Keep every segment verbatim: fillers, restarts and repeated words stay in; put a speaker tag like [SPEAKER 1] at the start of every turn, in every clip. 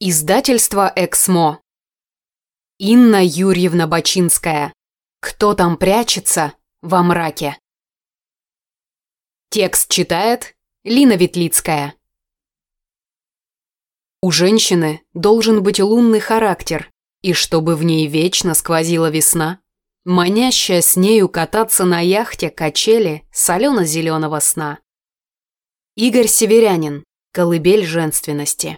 [SPEAKER 1] Издательство «Эксмо». Инна Юрьевна Бачинская. Кто там прячется во мраке? Текст читает Лина Ветлицкая. У женщины должен быть лунный характер, и чтобы в ней вечно сквозила весна, манящая с нею кататься на яхте качели солено-зеленого сна. Игорь Северянин. Колыбель женственности.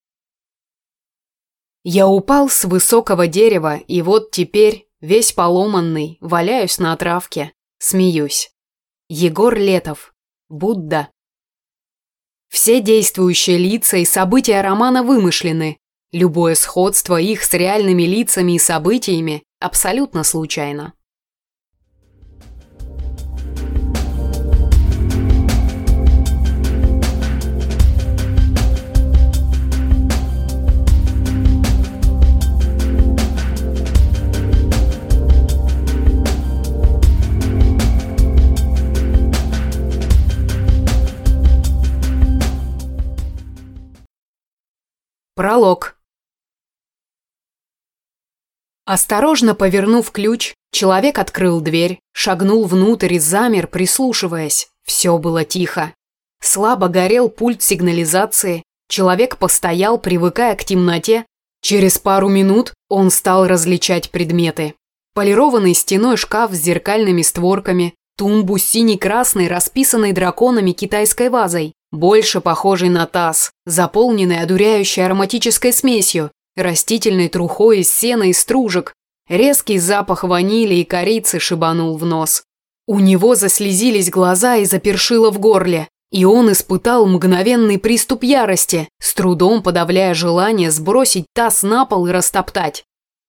[SPEAKER 1] Я упал с высокого дерева, и вот теперь, весь поломанный, валяюсь на травке, смеюсь. Егор Летов. Будда. Все действующие лица и события романа вымышлены. Любое сходство их с реальными лицами и событиями абсолютно случайно. Пролог. Осторожно повернув ключ, человек открыл дверь, шагнул внутрь и замер, прислушиваясь. Все было тихо. Слабо горел пульт сигнализации, человек постоял, привыкая к темноте. Через пару минут он стал различать предметы. Полированный стеной шкаф с зеркальными створками, тумбу синий-красной, расписанной драконами китайской вазой, больше похожий на таз, заполненный одуряющей ароматической смесью, растительной трухой из сена и стружек. Резкий запах ванили и корицы шибанул в нос. У него заслезились глаза и запершило в горле, и он испытал мгновенный приступ ярости, с трудом подавляя желание сбросить таз на пол и растоптать.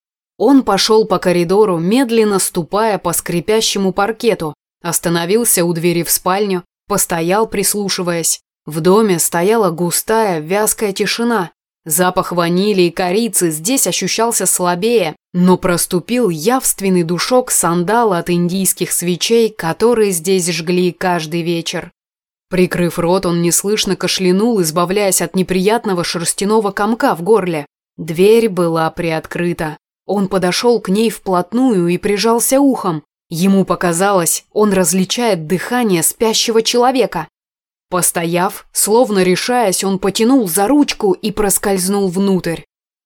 [SPEAKER 1] Он пошел по коридору, медленно ступая по скрипящему паркету, остановился у двери в спальню, постоял, прислушиваясь. В доме стояла густая, вязкая тишина. Запах ванили и корицы здесь ощущался слабее, но проступил явственный душок сандала от индийских свечей, которые здесь жгли каждый вечер. Прикрыв рот, он неслышно кашлянул, избавляясь от неприятного шерстяного комка в горле. Дверь была приоткрыта. Он подошел к ней вплотную и прижался ухом. Ему показалось, он различает дыхание спящего человека. Постояв, словно решаясь, он потянул за ручку и проскользнул внутрь.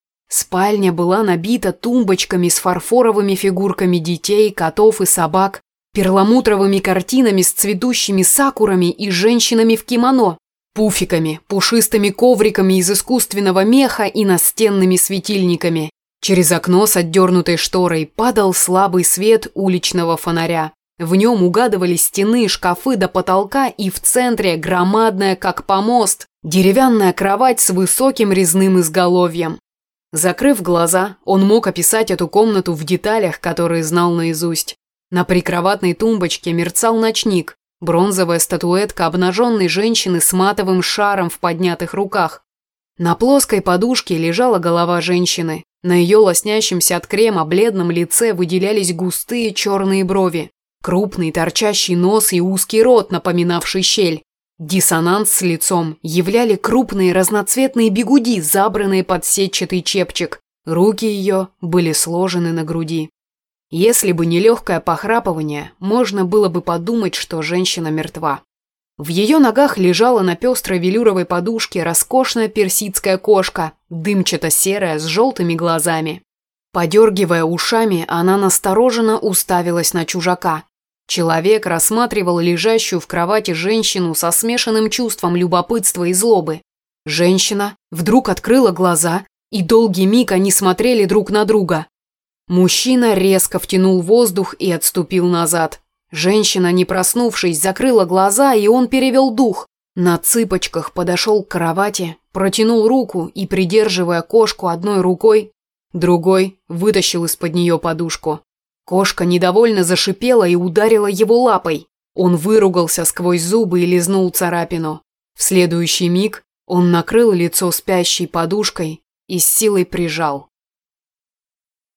[SPEAKER 1] Спальня была набита тумбочками с фарфоровыми фигурками детей, котов и собак, перламутровыми картинами с цветущими сакурами и женщинами в кимоно, пуфиками, пушистыми ковриками из искусственного меха и настенными светильниками. Через окно с отдернутой шторой падал слабый свет уличного фонаря. В нем угадывались стены, шкафы до потолка, и в центре громадная, как помост, деревянная кровать с высоким резным изголовьем. Закрыв глаза, он мог описать эту комнату в деталях, которые знал наизусть. На прикроватной тумбочке мерцал ночник, бронзовая статуэтка обнаженной женщины с матовым шаром в поднятых руках. На плоской подушке лежала голова женщины. На ее лоснящемся от крема бледном лице выделялись густые черные брови. Крупный торчащий нос и узкий рот, напоминавший щель. Диссонанс с лицом являли крупные разноцветные бигуди, забранные под сетчатый чепчик. Руки ее были сложены на груди. Если бы не легкое похрапывание, можно было бы подумать, что женщина мертва. В ее ногах лежала на пестрой велюровой подушке роскошная персидская кошка, дымчато-серая с желтыми глазами. Подергивая ушами, она настороженно уставилась на чужака. Человек рассматривал лежащую в кровати женщину со смешанным чувством любопытства и злобы. Женщина вдруг открыла глаза, и долгий миг они смотрели друг на друга. Мужчина резко втянул воздух и отступил назад. Женщина, не проснувшись, закрыла глаза, и он перевел дух. На цыпочках подошел к кровати, протянул руку и, придерживая кошку одной рукой, другой вытащил из-под нее подушку. Кошка недовольно зашипела и ударила его лапой. Он выругался сквозь зубы и лизнул царапину. В следующий миг он накрыл лицо спящей подушкой и с силой прижал.